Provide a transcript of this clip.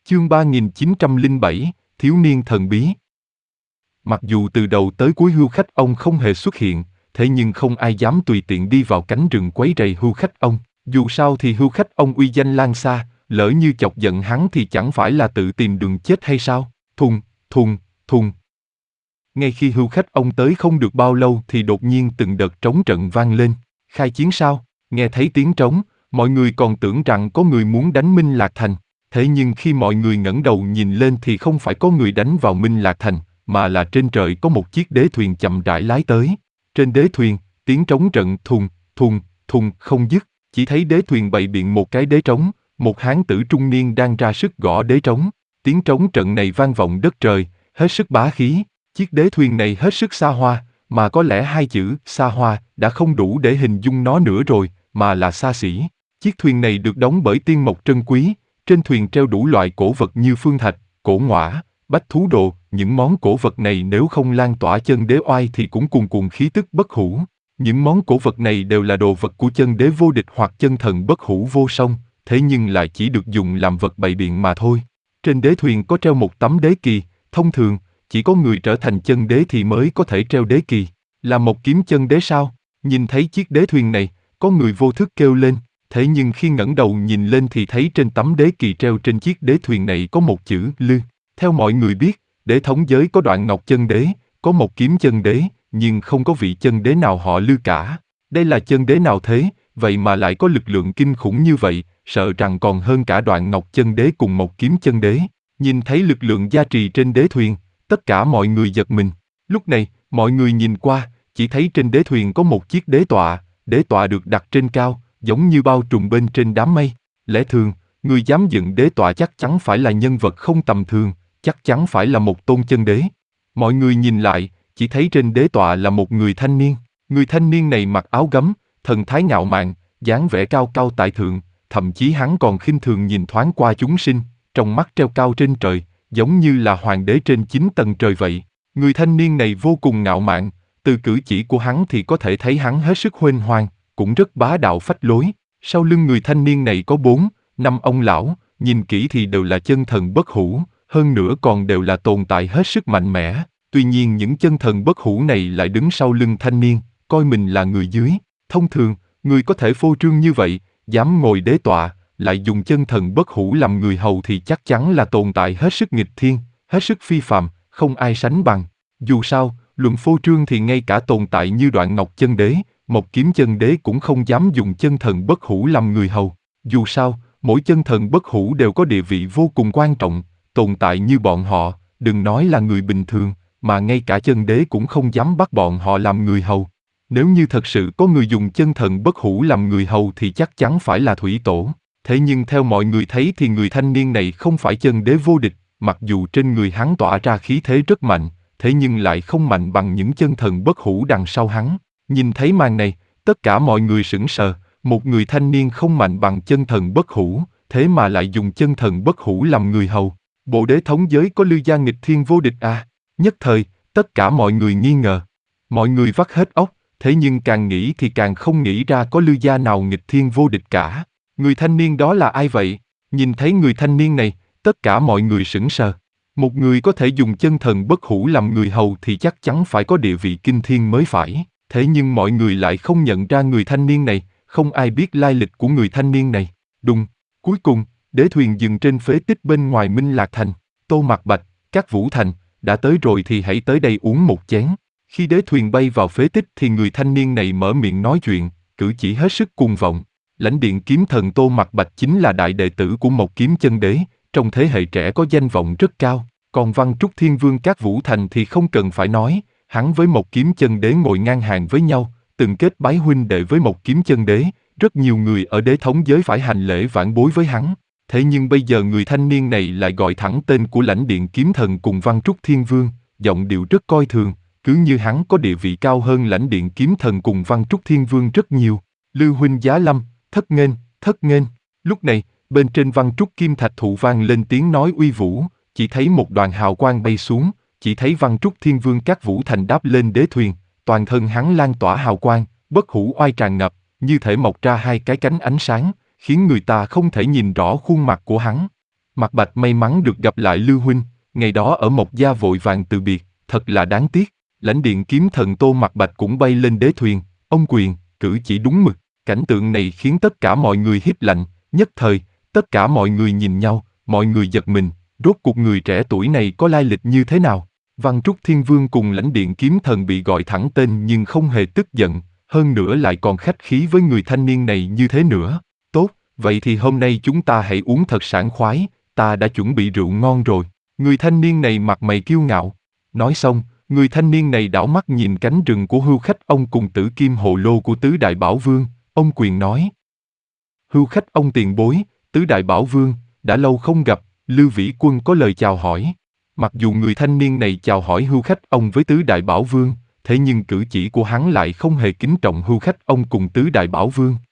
Chương 3907, Thiếu niên thần bí. Mặc dù từ đầu tới cuối hưu khách ông không hề xuất hiện, thế nhưng không ai dám tùy tiện đi vào cánh rừng quấy rầy hưu khách ông. Dù sao thì hưu khách ông uy danh lan xa, lỡ như chọc giận hắn thì chẳng phải là tự tìm đường chết hay sao? Thùng, thùng, thùng. Ngay khi hưu khách ông tới không được bao lâu thì đột nhiên từng đợt trống trận vang lên. Khai chiến sao? Nghe thấy tiếng trống, mọi người còn tưởng rằng có người muốn đánh Minh Lạc Thành. Thế nhưng khi mọi người ngẩng đầu nhìn lên thì không phải có người đánh vào Minh Lạc Thành, mà là trên trời có một chiếc đế thuyền chậm rãi lái tới. Trên đế thuyền, tiếng trống trận thùng, thùng, thùng không dứt, chỉ thấy đế thuyền bày biện một cái đế trống, một hán tử trung niên đang ra sức gõ đế trống. Tiếng trống trận này vang vọng đất trời, hết sức bá khí. Chiếc đế thuyền này hết sức xa hoa, mà có lẽ hai chữ xa hoa đã không đủ để hình dung nó nữa rồi, mà là xa xỉ. Chiếc thuyền này được đóng bởi tiên mộc trân quý, trên thuyền treo đủ loại cổ vật như phương thạch, cổ ngõa, bách thú đồ. Những món cổ vật này nếu không lan tỏa chân đế oai thì cũng cuồn cuộn khí tức bất hủ. Những món cổ vật này đều là đồ vật của chân đế vô địch hoặc chân thần bất hủ vô song, thế nhưng lại chỉ được dùng làm vật bày biện mà thôi. Trên đế thuyền có treo một tấm đế kỳ, thông thường, chỉ có người trở thành chân đế thì mới có thể treo đế kỳ. Là một kiếm chân đế sao? Nhìn thấy chiếc đế thuyền này, có người vô thức kêu lên, thế nhưng khi ngẩng đầu nhìn lên thì thấy trên tấm đế kỳ treo trên chiếc đế thuyền này có một chữ Lư. Theo mọi người biết, đế thống giới có Đoạn Ngọc chân đế, có một kiếm chân đế, nhưng không có vị chân đế nào họ Lư cả. Đây là chân đế nào thế, vậy mà lại có lực lượng kinh khủng như vậy, sợ rằng còn hơn cả Đoạn Ngọc chân đế cùng một kiếm chân đế. Nhìn thấy lực lượng gia trì trên đế thuyền, tất cả mọi người giật mình. Lúc này, mọi người nhìn qua, chỉ thấy trên đế thuyền có một chiếc đế tọa được đặt trên cao, giống như bao trùm bên trên đám mây. Lẽ thường, người dám dựng đế tọa chắc chắn phải là nhân vật không tầm thường, chắc chắn phải là một tôn chân đế. Mọi người nhìn lại, chỉ thấy trên đế tọa là một người thanh niên. Người thanh niên này mặc áo gấm, thần thái ngạo mạn, dáng vẻ cao cao tại thượng, thậm chí hắn còn khinh thường nhìn thoáng qua chúng sinh, trong mắt treo cao trên trời, giống như là hoàng đế trên 9 tầng trời vậy. Người thanh niên này vô cùng ngạo mạn, từ cử chỉ của hắn thì có thể thấy hắn hết sức huênh hoang, cũng rất bá đạo phách lối. Sau lưng người thanh niên này có 4-5 ông lão, nhìn kỹ thì đều là chân thần bất hủ, hơn nữa còn đều là tồn tại hết sức mạnh mẽ. Tuy nhiên những chân thần bất hủ này lại đứng sau lưng thanh niên, coi mình là người dưới. Thông thường, người có thể phô trương như vậy, dám ngồi đế tọa, lại dùng chân thần bất hủ làm người hầu thì chắc chắn là tồn tại hết sức nghịch thiên, hết sức phi phàm, không ai sánh bằng. Dù sao, luận phô trương thì ngay cả tồn tại như Đoạn Ngọc chân đế, một kiếm chân đế cũng không dám dùng chân thần bất hủ làm người hầu. Dù sao, mỗi chân thần bất hủ đều có địa vị vô cùng quan trọng, tồn tại như bọn họ, đừng nói là người bình thường, mà ngay cả chân đế cũng không dám bắt bọn họ làm người hầu. Nếu như thật sự có người dùng chân thần bất hủ làm người hầu thì chắc chắn phải là Thủy Tổ. Thế nhưng theo mọi người thấy thì người thanh niên này không phải chân đế vô địch, mặc dù trên người hắn tỏa ra khí thế rất mạnh, thế nhưng lại không mạnh bằng những chân thần bất hủ đằng sau hắn. Nhìn thấy màn này, tất cả mọi người sững sờ, một người thanh niên không mạnh bằng chân thần bất hủ, thế mà lại dùng chân thần bất hủ làm người hầu. Bộ đế thống giới có Lư gia nghịch thiên vô địch à? Nhất thời, tất cả mọi người nghi ngờ. Mọi người vắt hết óc, thế nhưng càng nghĩ thì càng không nghĩ ra có Lư gia nào nghịch thiên vô địch cả. Người thanh niên đó là ai vậy? Nhìn thấy người thanh niên này, tất cả mọi người sững sờ. Một người có thể dùng chân thần bất hủ làm người hầu thì chắc chắn phải có địa vị kinh thiên mới phải. Thế nhưng mọi người lại không nhận ra người thanh niên này, không ai biết lai lịch của người thanh niên này. Đùng, cuối cùng, đế thuyền dừng trên phế tích bên ngoài Minh Lạc Thành. Tô Mặc Bạch, Các Vũ Thành, đã tới rồi thì hãy tới đây uống một chén. Khi đế thuyền bay vào phế tích thì người thanh niên này mở miệng nói chuyện, cử chỉ hết sức cuồng vọng. Lãnh điện kiếm thần Tô Mặc Bạch chính là đại đệ tử của Mộc Kiếm chân đế, trong thế hệ trẻ có danh vọng rất cao. Còn Văn Trúc Thiên Vương Các Vũ Thành thì không cần phải nói, hắn với Mộc Kiếm chân đế ngồi ngang hàng với nhau, từng kết bái huynh đệ với Mộc Kiếm chân đế, rất nhiều người ở đế thống giới phải hành lễ vãn bối với hắn. Thế nhưng bây giờ người thanh niên này lại gọi thẳng tên của lãnh điện kiếm thần cùng Văn Trúc Thiên Vương, giọng điệu rất coi thường, cứ như hắn có địa vị cao hơn lãnh điện kiếm thần cùng Văn Trúc Thiên Vương rất nhiều. Lư huynh giá lâm, thất nghênh, thất nghênh. Lúc này, bên trên Văn Trúc Kim Thạch Thụ vang lên tiếng nói uy vũ, chỉ thấy một đoàn hào quang bay xuống, chỉ thấy Văn Trúc Thiên Vương Các Vũ Thành đáp lên đế thuyền, toàn thân hắn lan tỏa hào quang, bất hủ oai tràn ngập, như thể mọc ra hai cái cánh ánh sáng, khiến người ta không thể nhìn rõ khuôn mặt của hắn. Mạc Bạch may mắn được gặp lại Lưu huynh, ngày đó ở Mộc Gia vội vàng từ biệt, thật là đáng tiếc. Lãnh điện kiếm thần Tô Mạc Bạch cũng bay lên đế thuyền, ông quyền, cử chỉ đúng mực. Cảnh tượng này khiến tất cả mọi người hít lạnh, nhất thời, tất cả mọi người nhìn nhau, mọi người giật mình, rốt cuộc người trẻ tuổi này có lai lịch như thế nào? Văn Trúc Thiên Vương cùng lãnh điện kiếm thần bị gọi thẳng tên nhưng không hề tức giận, hơn nữa lại còn khách khí với người thanh niên này như thế nữa. Tốt, vậy thì hôm nay chúng ta hãy uống thật sảng khoái, ta đã chuẩn bị rượu ngon rồi. Người thanh niên này mặt mày kiêu ngạo. Nói xong, người thanh niên này đảo mắt nhìn cánh rừng của hưu khách ông cùng tử kim hồ lô của tứ đại bảo vương, ông quyền nói. Hưu khách ông tiền bối, tứ đại bảo vương, đã lâu không gặp, Lưu Vĩ Quân có lời chào hỏi. Mặc dù người thanh niên này chào hỏi hưu khách ông với tứ đại bảo vương, thế nhưng cử chỉ của hắn lại không hề kính trọng hưu khách ông cùng tứ đại bảo vương.